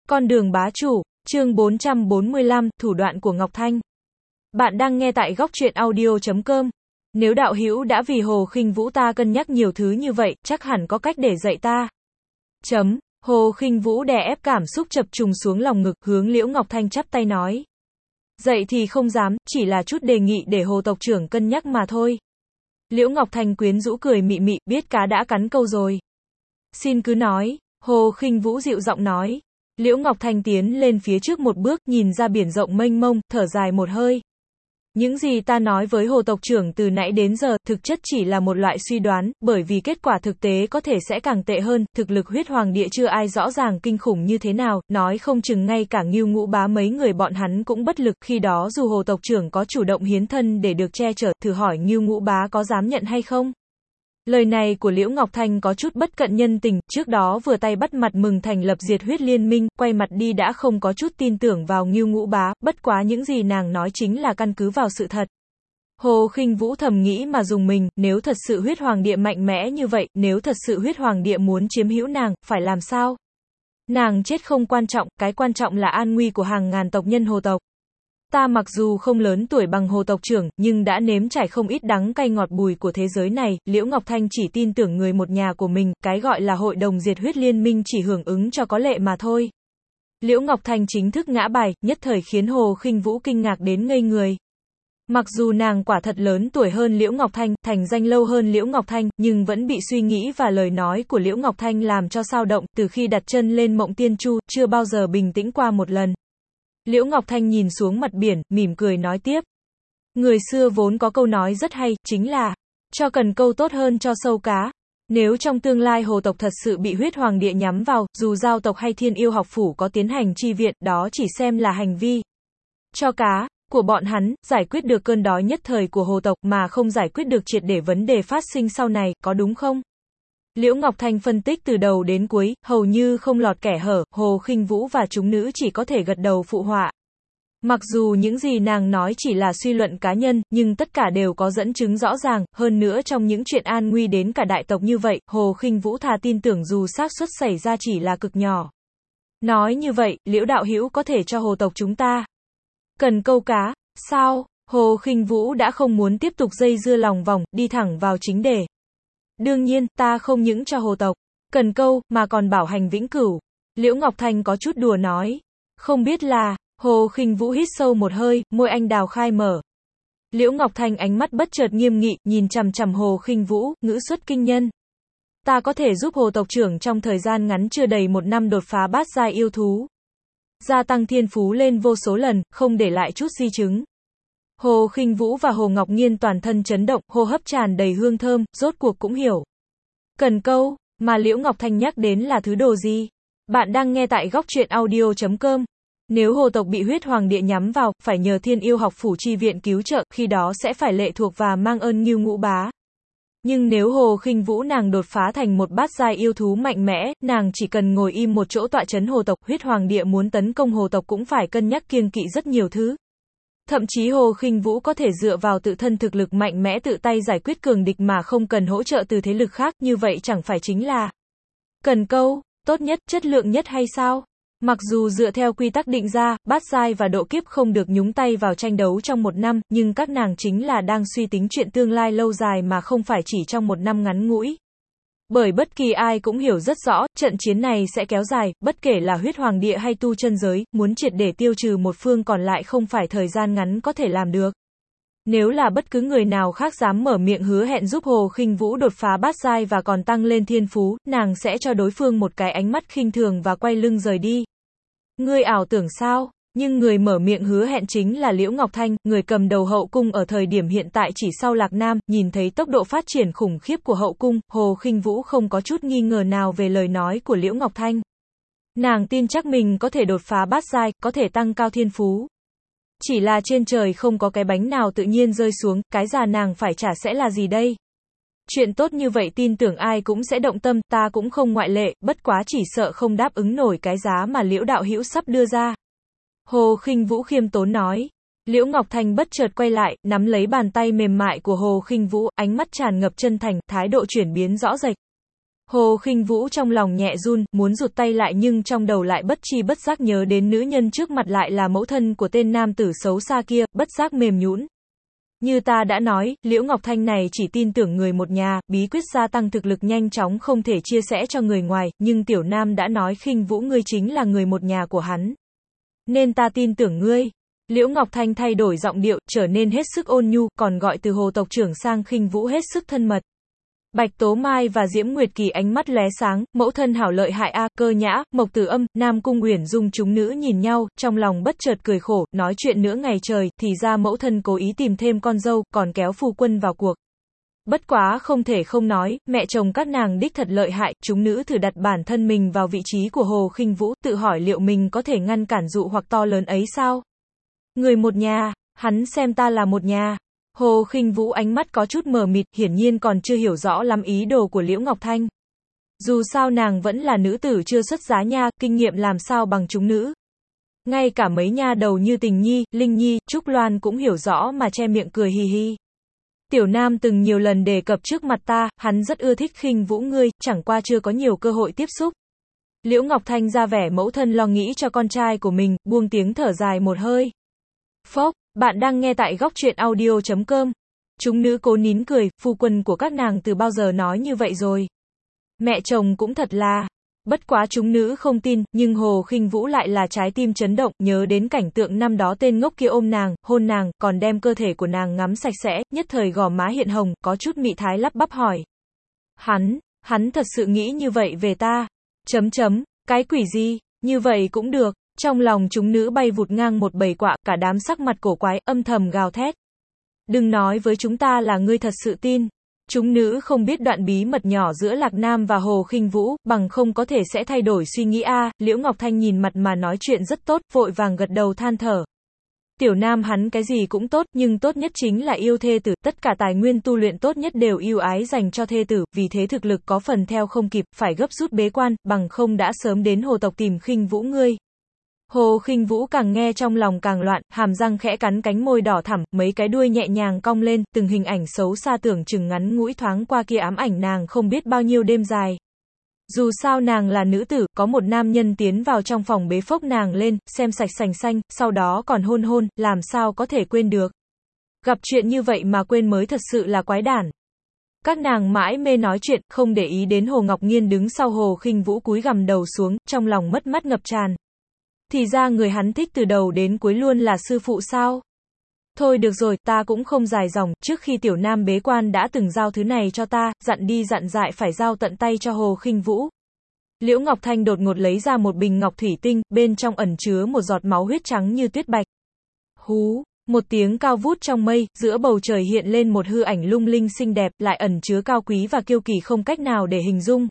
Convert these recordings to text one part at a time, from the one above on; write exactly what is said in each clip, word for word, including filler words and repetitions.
Con đường bá chủ, chương bốn trăm bốn mươi lăm, thủ đoạn của Ngọc Thanh. Bạn đang nghe tại góc truyện audio chấm com. Nếu đạo hữu đã vì Hồ Khinh Vũ ta cân nhắc nhiều thứ như vậy, chắc hẳn có cách để dạy ta. Chấm, Hồ Khinh Vũ đè ép cảm xúc chập trùng xuống lòng ngực, hướng Liễu Ngọc Thanh chắp tay nói. Dạy thì không dám, chỉ là chút đề nghị để Hồ tộc trưởng cân nhắc mà thôi. Liễu Ngọc Thanh quyến rũ cười mị mị, biết cá đã cắn câu rồi. Xin cứ nói, Hồ Khinh Vũ dịu giọng nói. Liễu Ngọc Thanh tiến lên phía trước một bước, nhìn ra biển rộng mênh mông, thở dài một hơi. Những gì ta nói với Hồ tộc trưởng từ nãy đến giờ, thực chất chỉ là một loại suy đoán, bởi vì kết quả thực tế có thể sẽ càng tệ hơn, thực lực huyết hoàng địa chưa ai rõ ràng kinh khủng như thế nào, nói không chừng ngay cả Ngưu Ngũ Bá mấy người bọn hắn cũng bất lực, khi đó dù Hồ tộc trưởng có chủ động hiến thân để được che chở, thử hỏi Ngưu Ngũ Bá có dám nhận hay không? Lời này của Liễu Ngọc Thanh có chút bất cận nhân tình, trước đó vừa tay bắt mặt mừng thành lập diệt huyết liên minh, quay mặt đi đã không có chút tin tưởng vào Ngưu Ngũ Bá, bất quá những gì nàng nói chính là căn cứ vào sự thật. Hồ Khinh Vũ thầm nghĩ mà dùng mình, nếu thật sự huyết hoàng địa mạnh mẽ như vậy, nếu thật sự huyết hoàng địa muốn chiếm hữu nàng, phải làm sao? Nàng chết không quan trọng, cái quan trọng là an nguy của hàng ngàn tộc nhân Hồ tộc. Ta mặc dù không lớn tuổi bằng Hồ tộc trưởng, nhưng đã nếm trải không ít đắng cay ngọt bùi của thế giới này, Liễu Ngọc Thanh chỉ tin tưởng người một nhà của mình, cái gọi là hội đồng diệt huyết liên minh chỉ hưởng ứng cho có lệ mà thôi. Liễu Ngọc Thanh chính thức ngã bài, nhất thời khiến Hồ Khinh Vũ kinh ngạc đến ngây người. Mặc dù nàng quả thật lớn tuổi hơn Liễu Ngọc Thanh, thành danh lâu hơn Liễu Ngọc Thanh, nhưng vẫn bị suy nghĩ và lời nói của Liễu Ngọc Thanh làm cho xao động, từ khi đặt chân lên Mộng Tiên Chu, chưa bao giờ bình tĩnh qua một lần. Liễu Ngọc Thanh nhìn xuống mặt biển, mỉm cười nói tiếp. Người xưa vốn có câu nói rất hay, chính là, cho cần câu tốt hơn cho sâu cá. Nếu trong tương lai Hồ tộc thật sự bị huyết hoàng địa nhắm vào, dù giao tộc hay Thiên Yêu học phủ có tiến hành chi viện, đó chỉ xem là hành vi cho cá của bọn hắn, giải quyết được cơn đói nhất thời của Hồ tộc mà không giải quyết được triệt để vấn đề phát sinh sau này, có đúng không? Liễu Ngọc Thanh phân tích từ đầu đến cuối, hầu như không lọt kẻ hở, Hồ Khinh Vũ và chúng nữ chỉ có thể gật đầu phụ họa. Mặc dù những gì nàng nói chỉ là suy luận cá nhân, nhưng tất cả đều có dẫn chứng rõ ràng, hơn nữa trong những chuyện an nguy đến cả đại tộc như vậy, Hồ Khinh Vũ thà tin tưởng dù xác suất xảy ra chỉ là cực nhỏ. Nói như vậy, Liễu đạo hữu có thể cho Hồ tộc chúng ta cần câu cá, sao? Hồ Khinh Vũ đã không muốn tiếp tục dây dưa lòng vòng, đi thẳng vào chính đề. Đương nhiên, ta không những cho Hồ tộc cần câu, mà còn bảo hành vĩnh cửu. Liễu Ngọc Thanh có chút đùa nói. Không biết là, Hồ Khinh Vũ hít sâu một hơi, môi anh đào khai mở. Liễu Ngọc Thanh ánh mắt bất chợt nghiêm nghị, nhìn chằm chằm Hồ Khinh Vũ, ngữ xuất kinh nhân. Ta có thể giúp Hồ tộc trưởng trong thời gian ngắn chưa đầy một năm đột phá bát giai yêu thú. Gia tăng thiên phú lên vô số lần, không để lại chút di chứng. Hồ Khinh Vũ và Hồ Ngọc Nghiên toàn thân chấn động, hô hấp tràn đầy hương thơm, rốt cuộc cũng hiểu. Cần câu, mà Liễu Ngọc Thanh nhắc đến là thứ đồ gì? Bạn đang nghe tại góc truyện audio chấm com. Nếu Hồ tộc bị huyết hoàng địa nhắm vào, phải nhờ Thiên Yêu học phủ chi viện cứu trợ, khi đó sẽ phải lệ thuộc và mang ơn Ngưu Ngũ Bá. Nhưng nếu Hồ Khinh Vũ nàng đột phá thành một bát giai yêu thú mạnh mẽ, nàng chỉ cần ngồi im một chỗ tọa trấn Hồ tộc, huyết hoàng địa muốn tấn công Hồ tộc cũng phải cân nhắc kiêng kỵ rất nhiều thứ. Thậm chí Hồ Khinh Vũ có thể dựa vào tự thân thực lực mạnh mẽ tự tay giải quyết cường địch mà không cần hỗ trợ từ thế lực khác, như vậy chẳng phải chính là cần câu, tốt nhất, chất lượng nhất hay sao? Mặc dù dựa theo quy tắc định ra, bát giai và độ kiếp không được nhúng tay vào tranh đấu trong một năm, nhưng các nàng chính là đang suy tính chuyện tương lai lâu dài mà không phải chỉ trong một năm ngắn ngủi. Bởi bất kỳ ai cũng hiểu rất rõ, trận chiến này sẽ kéo dài, bất kể là huyết hoàng địa hay tu chân giới, muốn triệt để tiêu trừ một phương còn lại không phải thời gian ngắn có thể làm được. Nếu là bất cứ người nào khác dám mở miệng hứa hẹn giúp Hồ Khinh Vũ đột phá bát giai và còn tăng lên thiên phú, nàng sẽ cho đối phương một cái ánh mắt khinh thường và quay lưng rời đi. Ngươi ảo tưởng sao? Nhưng người mở miệng hứa hẹn chính là Liễu Ngọc Thanh, người cầm đầu hậu cung ở thời điểm hiện tại chỉ sau Lạc Nam, nhìn thấy tốc độ phát triển khủng khiếp của hậu cung, Hồ Khinh Vũ không có chút nghi ngờ nào về lời nói của Liễu Ngọc Thanh. Nàng tin chắc mình có thể đột phá bát giai, có thể tăng cao thiên phú. Chỉ là trên trời không có cái bánh nào tự nhiên rơi xuống, cái giá nàng phải trả sẽ là gì đây? Chuyện tốt như vậy tin tưởng ai cũng sẽ động tâm, ta cũng không ngoại lệ, bất quá chỉ sợ không đáp ứng nổi cái giá mà Liễu đạo hữu sắp đưa ra. Hồ Khinh Vũ khiêm tốn nói. Liễu Ngọc Thanh bất chợt quay lại, nắm lấy bàn tay mềm mại của Hồ Khinh Vũ, ánh mắt tràn ngập chân thành, thái độ chuyển biến rõ rệt. Hồ Khinh Vũ trong lòng nhẹ run, muốn rụt tay lại nhưng trong đầu lại bất chi bất giác nhớ đến nữ nhân trước mặt lại là mẫu thân của tên nam tử xấu xa kia, bất giác mềm nhũn. Như ta đã nói, Liễu Ngọc Thanh này chỉ tin tưởng người một nhà, bí quyết gia tăng thực lực nhanh chóng không thể chia sẻ cho người ngoài, nhưng tiểu nam đã nói Khinh Vũ ngươi chính là người một nhà của hắn. Nên ta tin tưởng ngươi. Liễu Ngọc Thanh thay đổi giọng điệu, trở nên hết sức ôn nhu, còn gọi từ Hồ tộc trưởng sang Khinh Vũ hết sức thân mật. Bạch Tố Mai và Diễm Nguyệt Kỳ ánh mắt lóe sáng, mẫu thân hảo lợi hại a, Cơ Nhã, Mộc Tử Âm, Nam Cung Uyển Dung chúng nữ nhìn nhau, trong lòng bất chợt cười khổ, nói chuyện nữa ngày trời, thì ra mẫu thân cố ý tìm thêm con dâu, còn kéo phu quân vào cuộc. Bất quá không thể không nói, mẹ chồng các nàng đích thật lợi hại, chúng nữ thử đặt bản thân mình vào vị trí của Hồ Khinh Vũ, tự hỏi liệu mình có thể ngăn cản dụ hoặc to lớn ấy sao? Người một nhà, hắn xem ta là một nhà. Hồ Khinh Vũ ánh mắt có chút mờ mịt, hiển nhiên còn chưa hiểu rõ lắm ý đồ của Liễu Ngọc Thanh. Dù sao nàng vẫn là nữ tử chưa xuất giá nha, kinh nghiệm làm sao bằng chúng nữ. Ngay cả mấy nha đầu như Tình Nhi, Linh Nhi, Trúc Loan cũng hiểu rõ mà che miệng cười hì hì. Tiểu Nam từng nhiều lần đề cập trước mặt ta, hắn rất ưa thích Khinh Vũ ngươi, chẳng qua chưa có nhiều cơ hội tiếp xúc. Liễu Ngọc Thanh ra vẻ mẫu thân lo nghĩ cho con trai của mình, buông tiếng thở dài một hơi. Phốc, bạn đang nghe tại góc truyện audio chấm com. Chúng nữ cố nín cười, phu quân của các nàng từ bao giờ nói như vậy rồi. Mẹ chồng cũng thật là. Bất quá chúng nữ không tin, nhưng Hồ Khinh Vũ lại là trái tim chấn động, nhớ đến cảnh tượng năm đó tên ngốc kia ôm nàng, hôn nàng, còn đem cơ thể của nàng ngắm sạch sẽ, nhất thời gò má hiện hồng, có chút mị thái lắp bắp hỏi. Hắn, hắn thật sự nghĩ như vậy về ta. Chấm chấm, cái quỷ gì, như vậy cũng được. Trong lòng chúng nữ bay vụt ngang một bầy quạ, cả đám sắc mặt cổ quái, âm thầm gào thét. Đừng nói với chúng ta là ngươi thật sự tin. Chúng nữ không biết đoạn bí mật nhỏ giữa Lạc Nam và Hồ Khinh Vũ, bằng không có thể sẽ thay đổi suy nghĩ a. Liễu Ngọc Thanh nhìn mặt mà nói chuyện rất tốt, vội vàng gật đầu than thở. Tiểu Nam hắn cái gì cũng tốt, nhưng tốt nhất chính là yêu thê tử, tất cả tài nguyên tu luyện tốt nhất đều yêu ái dành cho thê tử, vì thế thực lực có phần theo không kịp, phải gấp rút bế quan, bằng không đã sớm đến Hồ tộc tìm Khinh Vũ ngươi. Hồ Khinh Vũ càng nghe trong lòng càng loạn, hàm răng khẽ cắn cánh môi đỏ thẳm, mấy cái đuôi nhẹ nhàng cong lên, từng hình ảnh xấu xa tưởng chừng ngắn ngũi thoáng qua kia ám ảnh nàng không biết bao nhiêu đêm dài. Dù sao nàng là nữ tử, có một nam nhân tiến vào trong phòng bế phốc nàng lên, xem sạch sành xanh, sau đó còn hôn hôn, làm sao có thể quên được. Gặp chuyện như vậy mà quên mới thật sự là quái đản. Các nàng mãi mê nói chuyện, không để ý đến Hồ Ngọc Nghiên đứng sau Hồ Khinh Vũ cúi gằm đầu xuống, trong lòng mất mát ngập tràn. Thì ra người hắn thích từ đầu đến cuối luôn là sư phụ sao? Thôi được rồi, ta cũng không dài dòng, trước khi Tiểu Nam bế quan đã từng giao thứ này cho ta, dặn đi dặn dại phải giao tận tay cho Hồ Khinh Vũ. Liễu Ngọc Thanh đột ngột lấy ra một bình ngọc thủy tinh, bên trong ẩn chứa một giọt máu huyết trắng như tuyết bạch. Hú, một tiếng cao vút trong mây, giữa bầu trời hiện lên một hư ảnh lung linh xinh đẹp, lại ẩn chứa cao quý và kiêu kỳ không cách nào để hình dung.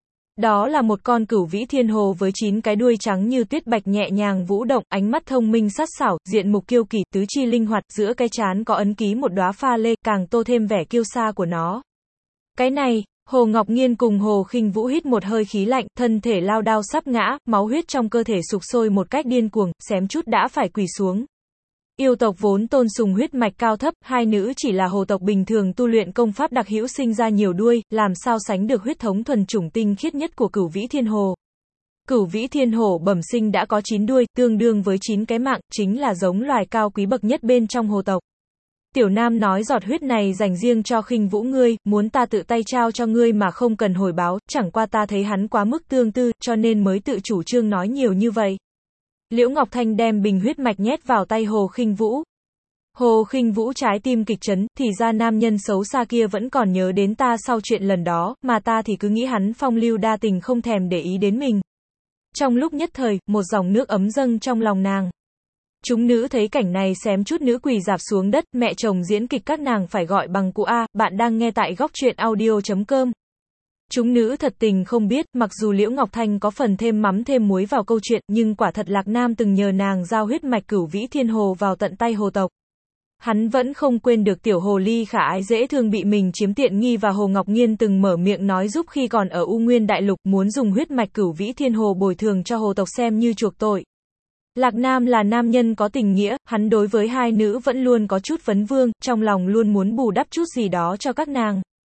Đó là một con cửu vĩ thiên hồ với chín cái đuôi trắng như tuyết bạch nhẹ nhàng vũ động, ánh mắt thông minh sắc sảo, diện mục kiêu kỳ, tứ chi linh hoạt, giữa cái trán có ấn ký một đóa pha lê, càng tô thêm vẻ kiêu sa của nó. Cái này, Hồ Ngọc Nghiên cùng Hồ Khinh Vũ hít một hơi khí lạnh, thân thể lao đao sắp ngã, máu huyết trong cơ thể sục sôi một cách điên cuồng, xém chút đã phải quỳ xuống. Yêu tộc vốn tôn sùng huyết mạch cao thấp, hai nữ chỉ là hồ tộc bình thường tu luyện công pháp đặc hữu sinh ra nhiều đuôi, làm sao sánh được huyết thống thuần chủng tinh khiết nhất của cửu vĩ thiên hồ. Cửu vĩ thiên hồ bẩm sinh đã có chín đuôi, tương đương với chín cái mạng, chính là giống loài cao quý bậc nhất bên trong hồ tộc. Tiểu Nam nói giọt huyết này dành riêng cho Khinh Vũ ngươi, muốn ta tự tay trao cho ngươi mà không cần hồi báo, chẳng qua ta thấy hắn quá mức tương tư, cho nên mới tự chủ trương nói nhiều như vậy. Liễu Ngọc Thanh đem bình huyết mạch nhét vào tay Hồ Khinh Vũ. Hồ Khinh Vũ trái tim kịch chấn, thì ra nam nhân xấu xa kia vẫn còn nhớ đến ta sau chuyện lần đó, mà ta thì cứ nghĩ hắn phong lưu đa tình không thèm để ý đến mình. Trong lúc nhất thời, một dòng nước ấm dâng trong lòng nàng. Chúng nữ thấy cảnh này xém chút nữ quỳ rạp xuống đất, mẹ chồng diễn kịch các nàng phải gọi bằng cụ A, bạn đang nghe tại góc truyện audio chấm com. Chúng nữ thật tình không biết, mặc dù Liễu Ngọc Thanh có phần thêm mắm thêm muối vào câu chuyện, nhưng quả thật Lạc Nam từng nhờ nàng giao huyết mạch cửu vĩ thiên hồ vào tận tay hồ tộc. Hắn vẫn không quên được tiểu hồ ly khả ái dễ thương bị mình chiếm tiện nghi, và Hồ Ngọc Nghiên từng mở miệng nói giúp khi còn ở U Nguyên Đại Lục, muốn dùng huyết mạch cửu vĩ thiên hồ bồi thường cho hồ tộc xem như chuộc tội. Lạc Nam là nam nhân có tình nghĩa, hắn đối với hai nữ vẫn luôn có chút vấn vương, trong lòng luôn muốn bù đắp chút gì đó cho các nàng.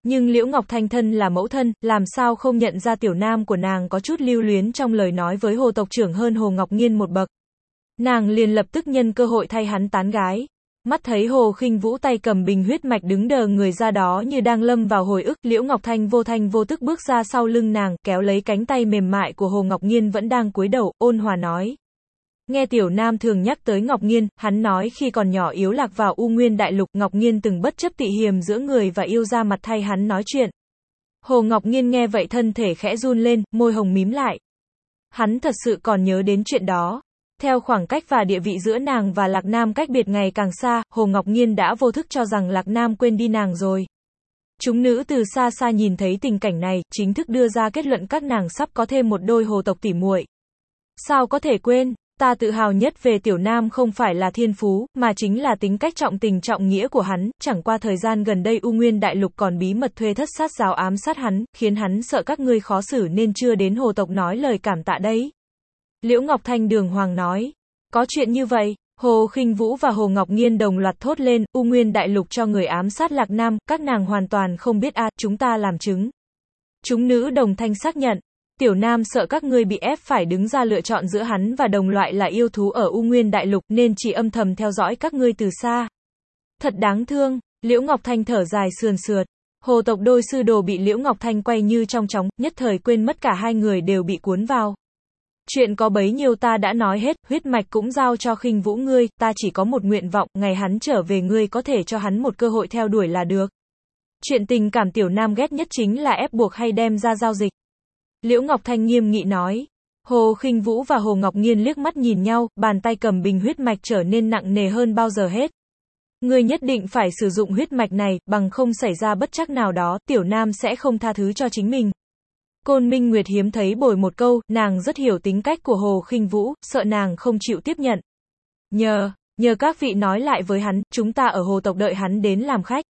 Nhưng Liễu Ngọc Thanh thân là mẫu thân, làm sao không nhận ra tiểu nam của nàng có chút lưu luyến trong lời nói với Hồ tộc trưởng hơn Hồ Ngọc Nghiên một bậc. Nàng liền lập tức nhân cơ hội thay hắn tán gái. Mắt thấy Hồ Khinh Vũ tay cầm bình huyết mạch đứng đờ người ra đó như đang lâm vào hồi ức, Liễu Ngọc Thanh vô thanh vô tức bước ra sau lưng nàng, kéo lấy cánh tay mềm mại của Hồ Ngọc Nghiên vẫn đang cúi đầu, ôn hòa nói. Nghe tiểu nam thường nhắc tới Ngọc Nghiên, hắn nói khi còn nhỏ yếu lạc vào U Nguyên Đại Lục, Ngọc Nghiên từng bất chấp tị hiềm giữa người và yêu ra mặt thay hắn nói chuyện. Hồ Ngọc Nghiên nghe vậy thân thể khẽ run lên, môi hồng mím lại. Hắn thật sự còn nhớ đến chuyện đó. Theo khoảng cách và địa vị giữa nàng và Lạc Nam cách biệt ngày càng xa, Hồ Ngọc Nghiên đã vô thức cho rằng Lạc Nam quên đi nàng rồi. Chúng nữ từ xa xa nhìn thấy tình cảnh này, chính thức đưa ra kết luận các nàng sắp có thêm một đôi hồ tộc tỉ muội. Sao có thể quên, ta tự hào nhất về tiểu nam không phải là thiên phú, mà chính là tính cách trọng tình trọng nghĩa của hắn, chẳng qua thời gian gần đây U Nguyên Đại Lục còn bí mật thuê thất sát giáo ám sát hắn, khiến hắn sợ các ngươi khó xử nên chưa đến hồ tộc nói lời cảm tạ đấy. Liễu Ngọc Thanh đường hoàng nói, có chuyện như vậy, Hồ Khinh Vũ và Hồ Ngọc Nghiên đồng loạt thốt lên, U Nguyên Đại Lục cho người ám sát Lạc Nam, các nàng hoàn toàn không biết a, à, chúng ta làm chứng. Chúng nữ đồng thanh xác nhận, tiểu nam sợ các ngươi bị ép phải đứng ra lựa chọn giữa hắn và đồng loại là yêu thú ở U Nguyên Đại Lục nên chỉ âm thầm theo dõi các ngươi từ xa. Thật đáng thương, Liễu Ngọc Thanh thở dài sườn sượt. Hồ tộc đôi sư đồ bị Liễu Ngọc Thanh quay như trong chóng, nhất thời quên mất cả hai người đều bị cuốn vào. Chuyện có bấy nhiêu ta đã nói hết, huyết mạch cũng giao cho Khinh Vũ ngươi, ta chỉ có một nguyện vọng, ngày hắn trở về ngươi có thể cho hắn một cơ hội theo đuổi là được. Chuyện tình cảm tiểu nam ghét nhất chính là ép buộc hay đem ra giao dịch. Liễu Ngọc Thanh nghiêm nghị nói. Hồ Khinh Vũ và Hồ Ngọc Nghiên liếc mắt nhìn nhau, bàn tay cầm bình huyết mạch trở nên nặng nề hơn bao giờ hết. Ngươi nhất định phải sử dụng huyết mạch này, bằng không xảy ra bất trắc nào đó, tiểu nam sẽ không tha thứ cho chính mình. Côn Minh Nguyệt hiếm thấy bồi một câu, nàng rất hiểu tính cách của Hồ Khinh Vũ, sợ nàng không chịu tiếp nhận. Nhờ, nhờ các vị nói lại với hắn, chúng ta ở hồ tộc đợi hắn đến làm khách.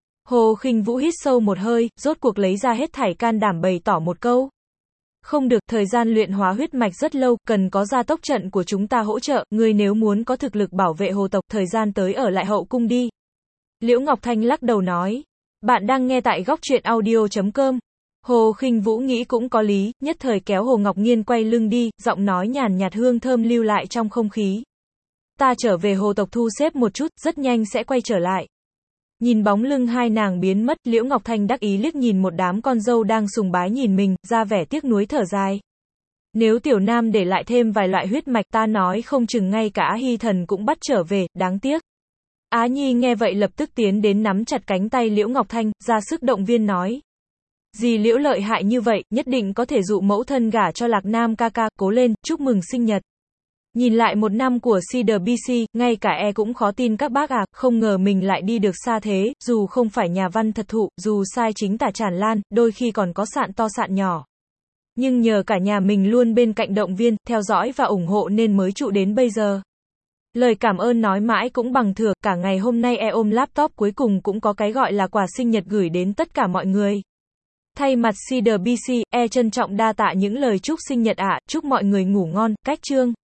Hồ Khinh Vũ hít sâu một hơi, rốt cuộc lấy ra hết thảy can đảm bày tỏ một câu. Không được, thời gian luyện hóa huyết mạch rất lâu, cần có gia tốc trận của chúng ta hỗ trợ, ngươi nếu muốn có thực lực bảo vệ hồ tộc, thời gian tới ở lại hậu cung đi. Liễu Ngọc Thanh lắc đầu nói. Bạn đang nghe tại góc truyện audio chấm com. Hồ Khinh Vũ nghĩ cũng có lý, nhất thời kéo Hồ Ngọc Nghiên quay lưng đi, giọng nói nhàn nhạt hương thơm lưu lại trong không khí. Ta trở về hồ tộc thu xếp một chút, rất nhanh sẽ quay trở lại. Nhìn bóng lưng hai nàng biến mất, Liễu Ngọc Thanh đắc ý liếc nhìn một đám con dâu đang sùng bái nhìn mình, ra vẻ tiếc nuối thở dài. Nếu tiểu nam để lại thêm vài loại huyết mạch ta nói không chừng ngay cả Á Hy Thần cũng bắt trở về, đáng tiếc. Á Nhi nghe vậy lập tức tiến đến nắm chặt cánh tay Liễu Ngọc Thanh, ra sức động viên nói. Dì Liễu lợi hại như vậy, nhất định có thể dụ mẫu thân gả cho Lạc Nam ca ca, cố lên, chúc mừng sinh nhật. Nhìn lại một năm của xê vê bê xê, ngay cả e cũng khó tin các bác à, không ngờ mình lại đi được xa thế, dù không phải nhà văn thật thụ, dù sai chính tả tràn lan, đôi khi còn có sạn to sạn nhỏ. Nhưng nhờ cả nhà mình luôn bên cạnh động viên, theo dõi và ủng hộ nên mới trụ đến bây giờ. Lời cảm ơn nói mãi cũng bằng thừa, cả ngày hôm nay e ôm laptop cuối cùng cũng có cái gọi là quà sinh nhật gửi đến tất cả mọi người. Thay mặt xê vê bê xê, e trân trọng đa tạ những lời chúc sinh nhật ạ, chúc mọi người ngủ ngon, cách chương.